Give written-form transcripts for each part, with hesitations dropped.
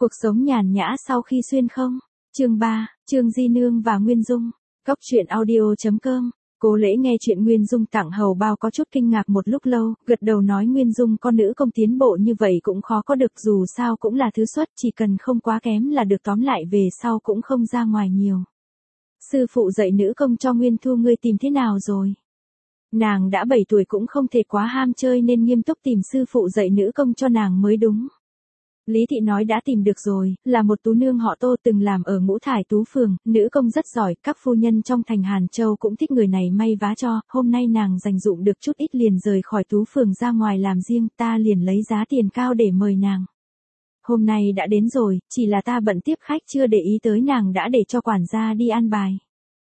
Cuộc sống nhàn nhã sau khi xuyên không? Chương 3, Trương Di Nương và Nguyên Dung. Cóc truyện audio.com. Cố Lễ nghe chuyện Nguyên Dung tặng hầu bao có chút kinh ngạc một lúc lâu, gật đầu nói Nguyên Dung con nữ công tiến bộ như vậy cũng khó có được, dù sao cũng là thứ xuất, chỉ cần không quá kém là được, tóm lại về sau cũng không ra ngoài nhiều. Sư phụ dạy nữ công cho Nguyên Thu ngươi tìm thế nào rồi? Nàng đã 7 tuổi cũng không thể quá ham chơi nên nghiêm túc tìm sư phụ dạy nữ công cho nàng mới đúng. Lý Thị nói đã tìm được rồi, là một tú nương họ Tô từng làm ở Ngũ Thải Tú Phường, nữ công rất giỏi, các phu nhân trong thành Hàn Châu cũng thích người này may vá cho, hôm nay nàng dành dụm được chút ít liền rời khỏi Tú Phường ra ngoài làm riêng, ta liền lấy giá tiền cao để mời nàng. Hôm nay đã đến rồi, chỉ là ta bận tiếp khách chưa để ý tới nàng đã để cho quản gia đi an bài.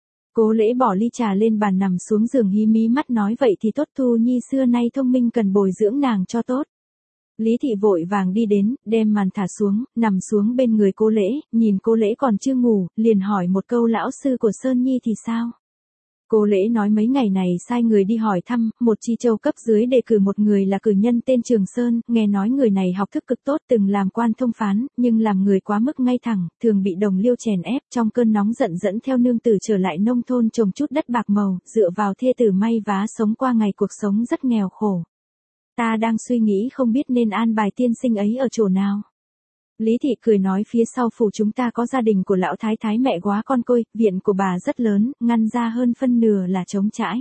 Cố Lễ bỏ ly trà lên bàn nằm xuống giường hí mí mắt nói vậy thì tốt, Thu Nhi xưa nay thông minh cần bồi dưỡng nàng cho tốt. Lý Thị vội vàng đi đến, đem màn thả xuống, nằm xuống bên người Cố Lễ, nhìn Cố Lễ còn chưa ngủ, liền hỏi một câu lão sư của Sơn Nhi thì sao? Cố Lễ nói mấy ngày này sai người đi hỏi thăm, một chi châu cấp dưới đề cử một người là cử nhân tên Trường Sơn, nghe nói người này học thức cực tốt, từng làm quan thông phán, nhưng làm người quá mức ngay thẳng, thường bị đồng liêu chèn ép, trong cơn nóng giận dẫn theo nương tử trở lại nông thôn trồng chút đất bạc màu, dựa vào thê tử may vá sống qua ngày, cuộc sống rất nghèo khổ. Ta đang suy nghĩ không biết nên an bài tiên sinh ấy ở chỗ nào. Lý Thị cười nói phía sau phủ chúng ta có gia đình của lão thái thái mẹ góa con côi, viện của bà rất lớn, ngăn ra hơn phân nửa là trống trãi.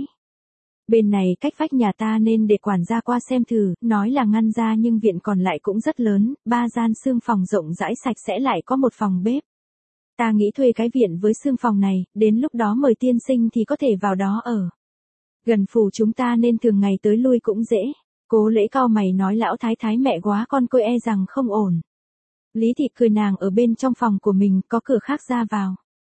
Bên này cách vách nhà ta nên để quản gia qua xem thử, nói là ngăn ra nhưng viện còn lại cũng rất lớn, 3 gian xương phòng rộng rãi sạch sẽ lại có một phòng bếp. Ta nghĩ thuê cái viện với xương phòng này, đến lúc đó mời tiên sinh thì có thể vào đó ở. Gần phủ chúng ta nên thường ngày tới lui cũng dễ. Cố Lễ cau mày nói lão thái thái mẹ góa con côi e rằng không ổn. Lý Thị cười nàng ở bên trong phòng của mình có cửa khác ra vào.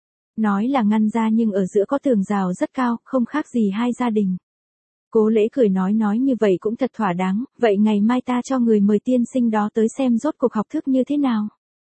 Nói là ngăn ra nhưng ở giữa có tường rào rất cao, không khác gì hai gia đình. Cố Lễ cười nói như vậy cũng thật thỏa đáng, vậy ngày mai ta cho người mời tiên sinh đó tới xem rốt cuộc học thức như thế nào.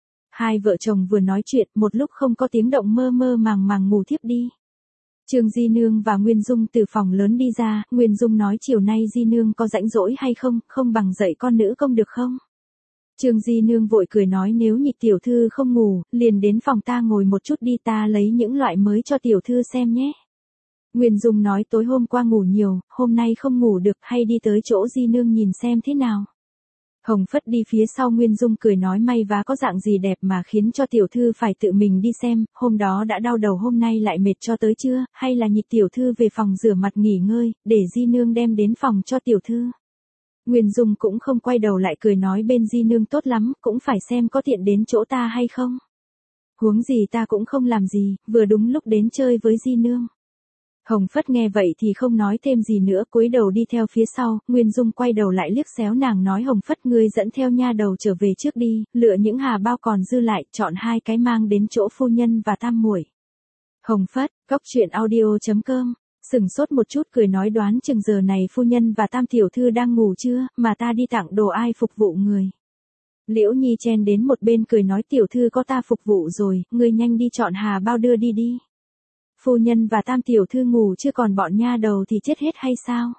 Hai vợ chồng vừa nói chuyện, một lúc không có tiếng động mơ mơ màng màng ngủ thiếp đi. Trương Di Nương và Nguyên Dung từ phòng lớn đi ra, Nguyên Dung nói chiều nay Di Nương có rảnh rỗi hay không, không bằng dạy con nữ công được không? Trương Di Nương vội cười nói nếu nhị tiểu thư không ngủ, liền đến phòng ta ngồi một chút đi, ta lấy những loại mới cho tiểu thư xem nhé. Nguyên Dung nói tối hôm qua ngủ nhiều, hôm nay không ngủ được, hay đi tới chỗ Di Nương nhìn xem thế nào. Hồng Phất đi phía sau Nguyên Dung cười nói may vá có dạng gì đẹp mà khiến cho tiểu thư phải tự mình đi xem, hôm đó đã đau đầu hôm nay lại mệt cho tới trưa, hay là nhị tiểu thư về phòng rửa mặt nghỉ ngơi, để Di Nương đem đến phòng cho tiểu thư. Nguyên Dung cũng không quay đầu lại cười nói bên Di Nương tốt lắm, cũng phải xem có tiện đến chỗ ta hay không. Huống gì ta cũng không làm gì, vừa đúng lúc đến chơi với Di Nương. Hồng Phất nghe vậy thì không nói thêm gì nữa, cúi đầu đi theo phía sau, Nguyên Dung quay đầu lại liếc xéo nàng nói Hồng Phất ngươi dẫn theo nha đầu trở về trước đi, lựa những hà bao còn dư lại, chọn 2 cái mang đến chỗ phu nhân và tam muội. Hồng Phất, cóc truyện audio.com, sừng sốt một chút cười nói đoán chừng giờ này phu nhân và tam tiểu thư đang ngủ chưa, mà ta đi tặng đồ ai phục vụ người. Liễu Nhi chen đến một bên cười nói tiểu thư có ta phục vụ rồi, ngươi nhanh đi chọn hà bao đưa đi đi. Phu nhân và tam tiểu thư ngủ chưa còn bọn nha đầu thì chết hết hay sao?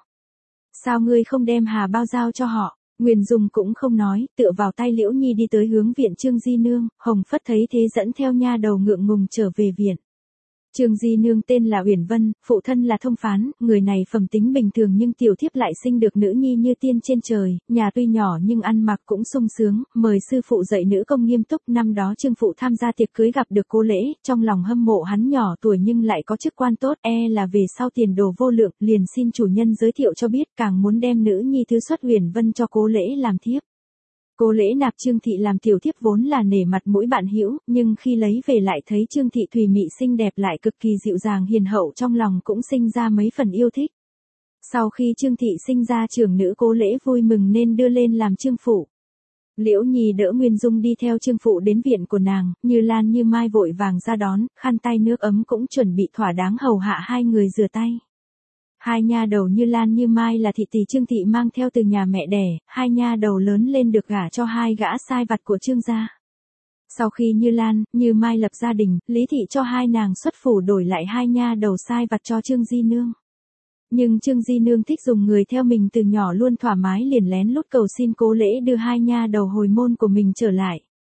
Sao ngươi không đem hà bao giao cho họ? Nguyên Dung cũng không nói, tựa vào tay Liễu Nhi đi tới hướng viện Trương Di Nương, Hồng Phất thấy thế dẫn theo nha đầu ngượng ngùng trở về viện. Trương Di Nương tên là Uyển Vân, phụ thân là thông phán, người này phẩm tính bình thường nhưng tiểu thiếp lại sinh được nữ nhi như tiên trên trời, nhà tuy nhỏ nhưng ăn mặc cũng sung sướng, mời sư phụ dạy nữ công nghiêm túc. Năm đó Trương phụ tham gia tiệc cưới gặp được Cố Lễ, trong lòng hâm mộ hắn nhỏ tuổi nhưng lại có chức quan tốt, là về sau tiền đồ vô lượng, liền xin chủ nhân giới thiệu cho biết, càng muốn đem nữ nhi thứ xuất Uyển Vân cho Cố Lễ làm thiếp. Cố Lễ nạp Trương thị làm tiểu thiếp vốn là nể mặt mũi bạn hữu, nhưng khi lấy về lại thấy Trương thị thùy mị xinh đẹp lại cực kỳ dịu dàng hiền hậu, trong lòng cũng sinh ra mấy phần yêu thích. Sau khi Trương thị sinh ra trưởng nữ, Cố Lễ vui mừng nên đưa lên làm trương phụ. Liễu Nhi đỡ Nguyên Dung đi theo trương phụ đến viện của nàng, Như Lan Như Mai vội vàng ra đón, khăn tay nước ấm cũng chuẩn bị thỏa đáng hầu hạ hai người rửa tay. Hai nha đầu Như Lan Như Mai là thị tỷ Trương thị mang theo từ nhà mẹ đẻ, hai nha đầu lớn lên được gả cho hai gã sai vặt của Trương gia. Sau khi Như Lan, Như Mai lập gia đình, Lý thị cho hai nàng xuất phủ đổi lại hai nha đầu sai vặt cho Trương Di Nương. Nhưng Trương Di Nương thích dùng người theo mình từ nhỏ luôn thoải mái liền lén lút cầu xin Cố Lễ đưa hai nha đầu hồi môn của mình trở lại.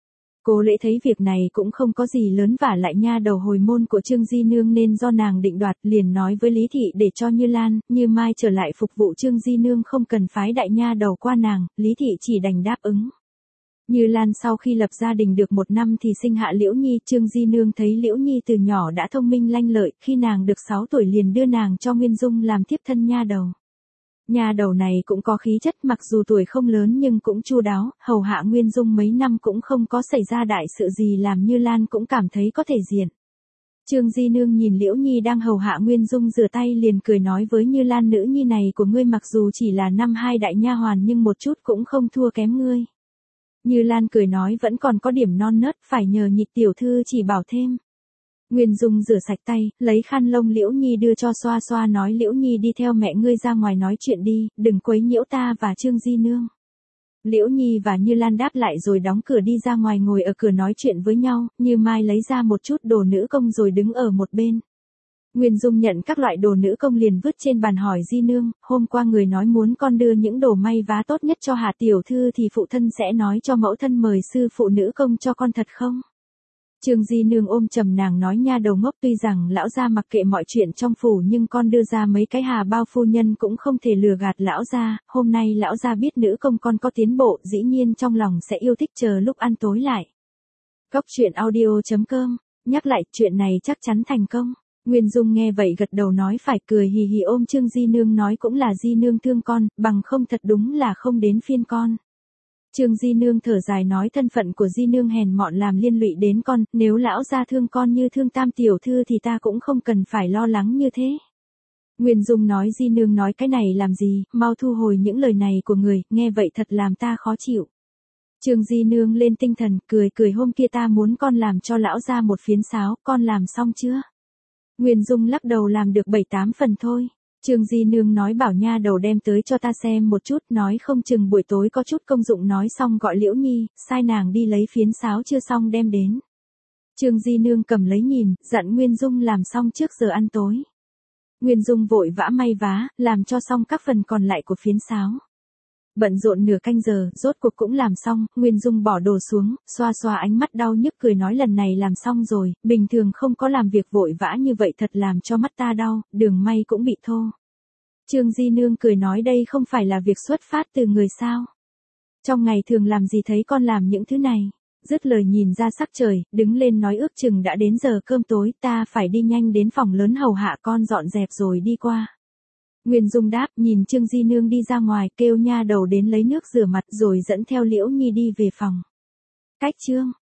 Cố Lễ thấy việc này cũng không có gì lớn, vả lại nha đầu hồi môn của Trương Di Nương nên do nàng định đoạt, liền nói với Lý Thị để cho Như Lan, Như Mai trở lại phục vụ Trương Di Nương, không cần phái đại nha đầu qua nàng. Lý Thị chỉ đành đáp ứng. Như Lan sau khi lập gia đình được 1 năm thì sinh hạ Liễu Nhi. Trương Di Nương thấy Liễu Nhi từ nhỏ đã thông minh lanh lợi, khi nàng được 6 tuổi liền đưa nàng cho Nguyên Dung làm thiếp thân nha đầu. Nha đầu này cũng có khí chất, mặc dù tuổi không lớn nhưng cũng chu đáo, hầu hạ Nguyên Dung mấy năm cũng không có xảy ra đại sự gì làm Như Lan cũng cảm thấy có thể diện. Trương Di Nương nhìn Liễu Nhi đang hầu hạ Nguyên Dung rửa tay liền cười nói với Như Lan, nữ nhi này của ngươi mặc dù chỉ là năm 2 đại nha hoàn nhưng một chút cũng không thua kém ngươi. Như Lan cười nói vẫn còn có điểm non nớt, phải nhờ Nhị tiểu thư chỉ bảo thêm. Nguyên Dung rửa sạch tay, lấy khăn lông Liễu Nhi đưa cho xoa xoa, nói Liễu Nhi đi theo mẹ ngươi ra ngoài nói chuyện đi, đừng quấy nhiễu ta và Trương Di Nương. Liễu Nhi và Như Lan đáp lại rồi đóng cửa đi ra ngoài ngồi ở cửa nói chuyện với nhau. Như Mai lấy ra một chút đồ nữ công rồi đứng ở một bên. Nguyên Dung nhận các loại đồ nữ công liền vứt trên bàn, hỏi Di Nương, hôm qua người nói muốn con đưa những đồ may vá tốt nhất cho Hà tiểu thư thì phụ thân sẽ nói cho mẫu thân mời sư phụ nữ công cho con thật không? Trương Di Nương ôm trầm nàng nói, nha đầu ngốc, tuy rằng lão gia mặc kệ mọi chuyện trong phủ nhưng con đưa ra mấy cái Hà bao phu nhân cũng không thể lừa gạt lão gia. Hôm nay lão gia biết nữ công con có tiến bộ, dĩ nhiên trong lòng sẽ yêu thích, chờ lúc ăn tối lại. Cốc truyện audio.com, nhắc lại chuyện này chắc chắn thành công. Nguyên Dung nghe vậy gật đầu nói phải, cười hì hì ôm Trương Di Nương nói cũng là Di Nương thương con, bằng không thật đúng là không đến phiên con. Trương Di Nương thở dài nói thân phận của Di Nương hèn mọn làm liên lụy đến con, nếu lão gia thương con như thương Tam tiểu thư thì ta cũng không cần phải lo lắng như thế. Nguyên Dung nói Di Nương nói cái này làm gì, mau thu hồi những lời này của người, nghe vậy thật làm ta khó chịu. Trương Di Nương lên tinh thần, cười hôm kia ta muốn con làm cho lão gia một phiến sáo, con làm xong chưa? Nguyên Dung lắc đầu, làm được 7-8 phần thôi. Trương Di Nương nói bảo nha đầu đem tới cho ta xem một chút, nói không chừng buổi tối có chút công dụng, nói xong gọi Liễu Nhi, sai nàng đi lấy phiến sáo chưa xong đem đến. Trương Di Nương cầm lấy nhìn, dặn Nguyên Dung làm xong trước giờ ăn tối. Nguyên Dung vội vã may vá, làm cho xong các phần còn lại của phiến sáo. Bận rộn nửa canh giờ, rốt cuộc cũng làm xong. Nguyên Dung bỏ đồ xuống, xoa xoa ánh mắt đau nhức, cười nói lần này làm xong rồi, bình thường không có làm việc vội vã như vậy, thật làm cho mắt ta đau, đường may cũng bị thô. Trương Di Nương cười nói đây không phải là việc xuất phát từ người sao? Trong ngày thường làm gì thấy con làm những thứ này? Dứt lời nhìn ra sắc trời, đứng lên nói ước chừng đã đến giờ cơm tối, ta phải đi nhanh đến phòng lớn hầu hạ con dọn dẹp rồi đi qua. Nguyên Dung đáp, nhìn Trương Di Nương đi ra ngoài, kêu nha đầu đến lấy nước rửa mặt rồi dẫn theo Liễu Nhi đi về phòng. Cách chương